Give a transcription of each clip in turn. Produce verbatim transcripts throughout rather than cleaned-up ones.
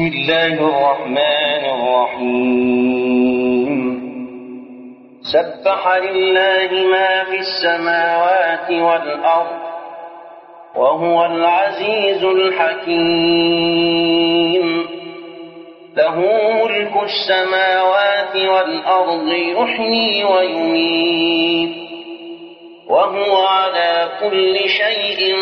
بسم الله الرحمن الرحيم سبح لله ما في السماوات والأرض وهو العزيز الحكيم له ملك السماوات والأرض يحيي ويميت وهو على كل شيء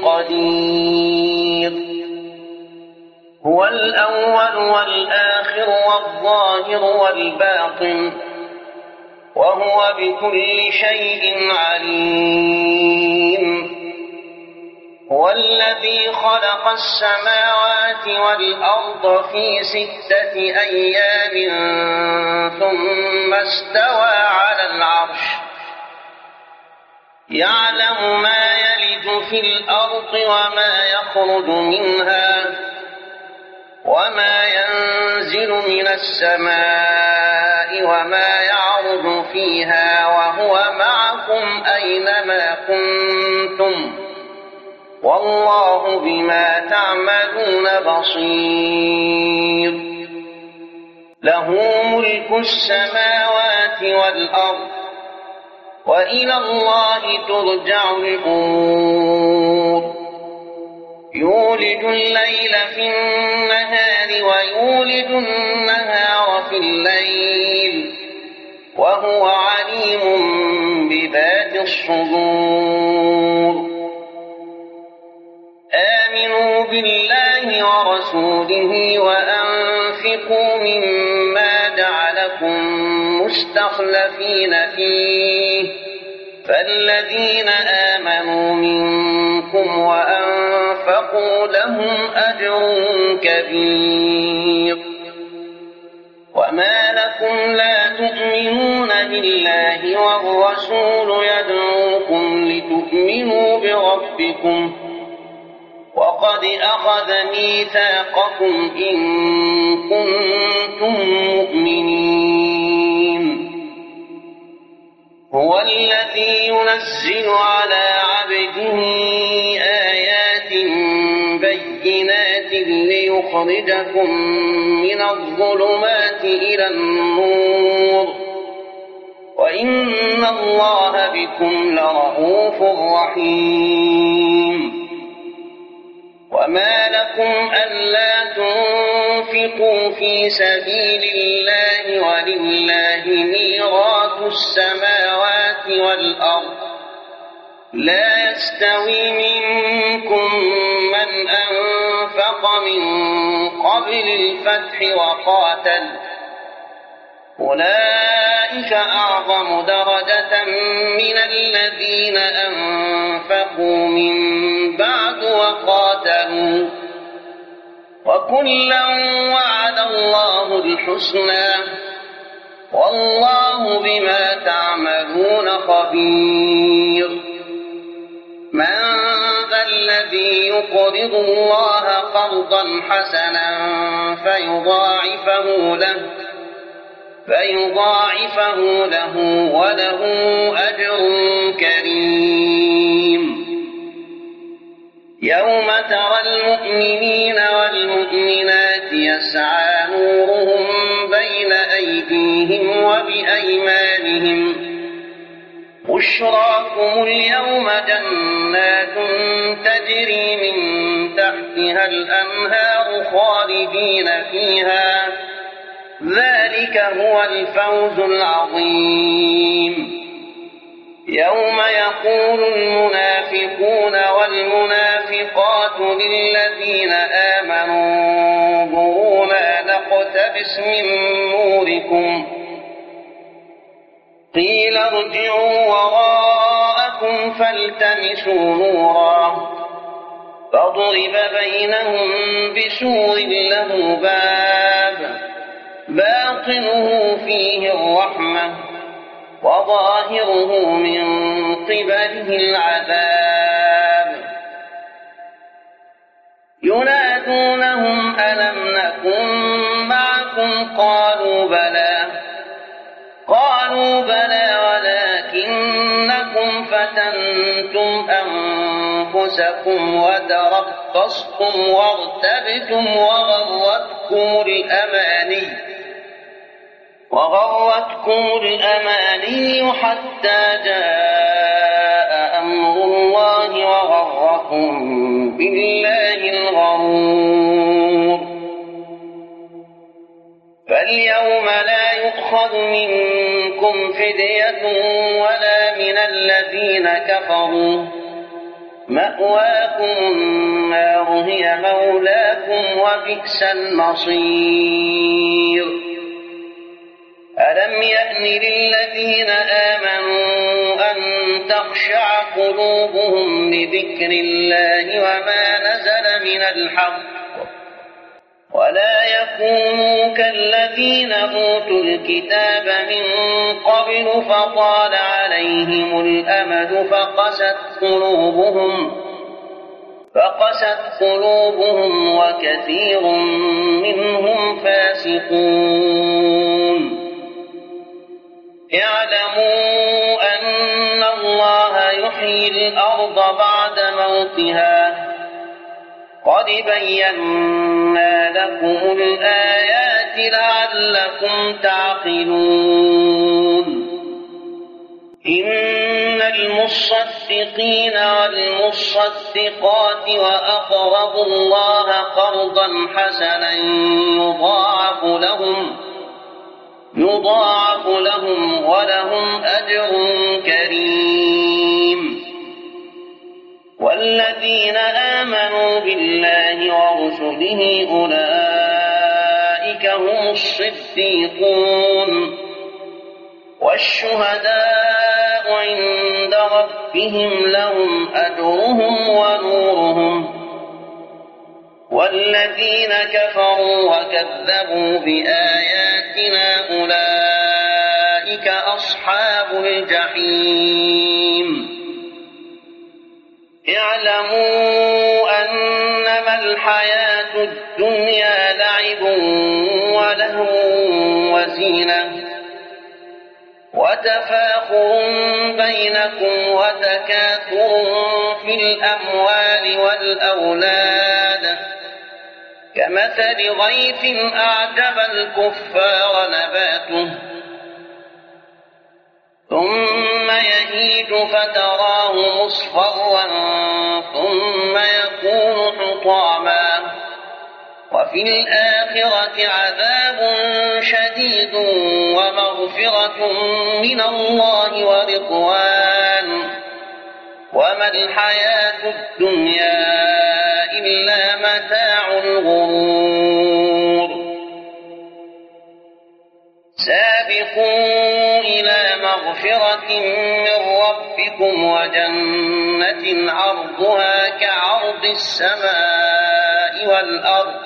قدير هو الأول والآخر والظاهر والباطن وهو بكل شيء عليم هو الذي خلق السماوات والأرض في ستة أيام ثم استوى على العرش يعلم ما يلج في الأرض وما يخرج منها وما ينزل من السماء وما يعرج فيها وهو معكم أينما كنتم والله بما تعملون بصير له ملك السماوات والأرض وإلى الله ترجع الأمور يولج الليل في النهار ويولج النهار في الليل وهو عليم بذات الصدور آمنوا بالله ورسوله وأنفقوا مما جعلكم مستخلفين فيه فالذين آمنوا منكم وأنفقوا لهم أجر كبير وما لكم لا تؤمنون بالله والرسول يدعوكم لتؤمنوا بربكم وقد أخذ ميثاقكم إن كنتم مؤمنين هو الذي ينزل على عبده آيات بينات ليخرجكم من الظلمات إلى النور وإن الله بكم لرءوف رحيم وما لكم ألا تنفقوا في سبيل الله ولله ميراث السماوات والأرض لا يستوي منكم من أنفق من قبل الفتح وقاتل أولئك أعظم درجة من الذين أنفقوا من بعد وقاتلوا وكلا وعد الله الحسنى والله بما تعملون خبير من ذا الذي يقرض الله قرضا حسنا فيضاعفه له فيضاعفه له وله أجر كريم يوم ترى المؤمنين والمؤمنات يسعى نورهم بين أيديهم وبأيمانهم بشراكم اليوم جنات تجري من تحتها الأنهار خالدين فيها ذلك هو الفوز العظيم يوم يقول المنافقون والمنافقات للذين آمنوا انظرونا نقتبس من نوركم قيل ارجعوا وراءكم فالتمسوا نورا فضرب بينهم بسور له باب باطنه فيه الرحمة وظاهره من قبله العذاب ينادونهم ألم نكن معكم قالوا بلى قالوا بلى ولكنكم فتنتم أنفسكم وتربصتم وارتبتم وغرتكم وغرتكم الأماني وغرتكم الأماني حتى جاء أمر الله وغركم بالله الغرور. فاليوم لا يؤخذ منكم فدية ولا من الذين كفروا، مأواكم النار هي مولاكم وبئس المصير. ألم يأن للذين آمنوا أن تخشع قلوبهم لذكر الله وما نزل من الحق ولا يكونوا كالذين أوتوا الكتاب من قبل فطال عليهم الأمد فقست قلوبهم فقست قلوبهم وكثير منهم فاسقون. اعلموا أن الله يحيي الأرض بعد موتها قد بينا لكم الآيات لعلكم تعقلون. إن المصدقين والمصدقات وأقرضوا الله قرضا حسنا يضاعف لهم يضاعف لهم ولهم أجر كريم. والذين آمنوا بالله ورسله أولئك هم الصديقون والشهداء عند ربهم لهم أجرهم ونورهم. والذين كفروا وكذبوا بآياتنا أولئك أصحاب الجحيم. اعلموا أنما الحياة الدنيا لعب ولهو وزينة وتفاخر بينكم وتكاثر في الأموال والأولاد كمثل غيث أعجب الكفار نباته ثم يهيج فتراه مصفرا ثم يكون حطاما وفي الآخرة عذاب شديد ومغفرة من الله ورضوان وما الحياة الدنيا إلا متاع الغرور. سابقوا إلى مغفرة من ربكم وجنة عرضها كعرض السماء والأرض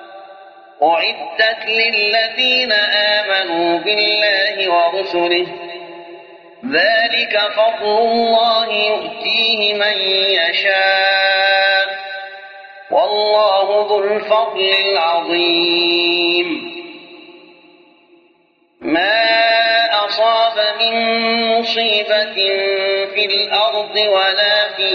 أعدت للذين آمنوا بالله ورسله ذلك فضل الله يؤتيه من يشاء والله ذو الفضل العظيم. ما أصاب من مصيبة في الأرض ولا في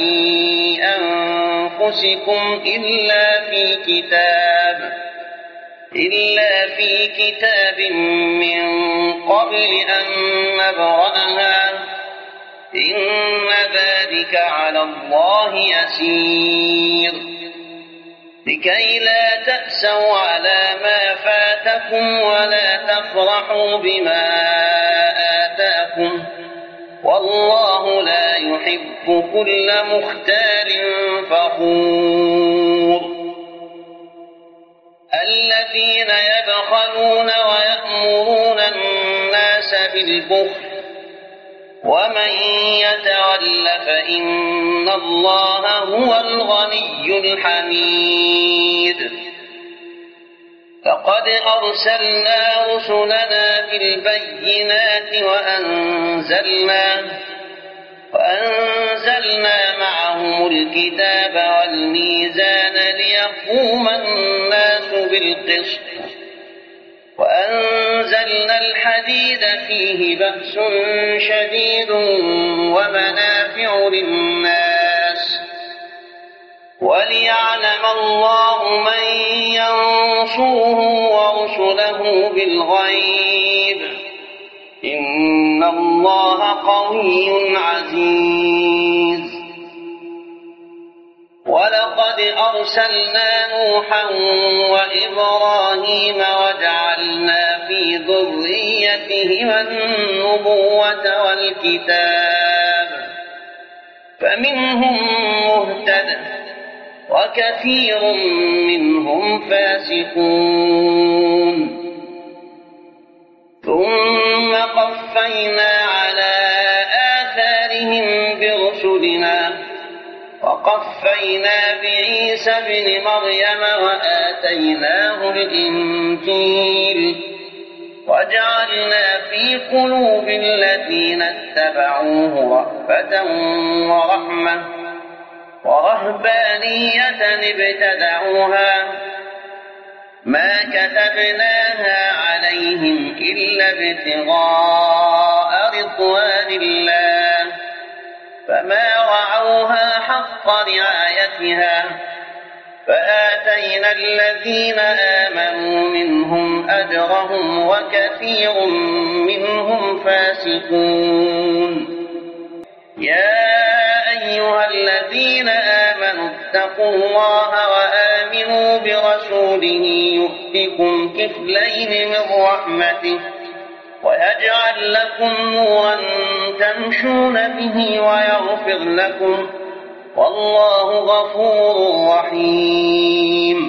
أنفسكم إلا في كتاب إلا في كتاب من قبل أن نبرأها إن ذلك على الله يسير. لكي لا تأسوا على ما فاتكم ولا تفرحوا بما آتاكم والله لا يحب كل مختال فخور. الذين يبخلون ويأمرون الناس بالبخل ومن يتول فإن الله هو الغني الحميد. لقد أرسلنا رسلنا بالبينات وأنزلنا وأنزلنا معهم الكتاب والميزان ليقوم الناس بالقسط وأنزلنا الحديد فيه بأس شديد ومنافع للناس وليعلم الله من ينصره ورسله بالغيب إن الله قوي عزيز ولقد أرسلنا نوحا وإبراهيم وجعلنا في ذريتهما النبوة والكتاب فمنهم مهتد وكثير منهم فاسقون ثم قفينا على آثارهم برسلنا وقفينا بعيسى ابن مريم وآتيناه الإنجيل وجعلنا في قلوب الذين اتبعوه رأفة ورحمة ورهبانية ابتدعوها ما كتبناها عليهم إلا ابتغاء رضوان الله فما رعوها حق رعايتها فآتينا الذين آمنوا منهم أجرهم وكثير منهم فاسقون يا أيها الذين آمنوا اتقوا الله وآمنوا برسوله يؤتكم كفلين من رحمته ويجعل لكم نورا تمشون به ويغفر لكم والله غفور رحيم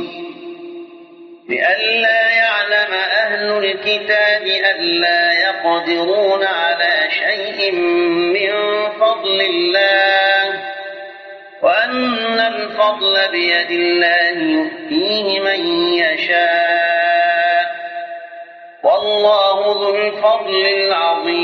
لئلا يعلم أهل الكتاب ألا يقدرون على شيء من فضل الله وأن الفضل بيد الله يؤتيه من يشاء والله ذو الفضل العظيم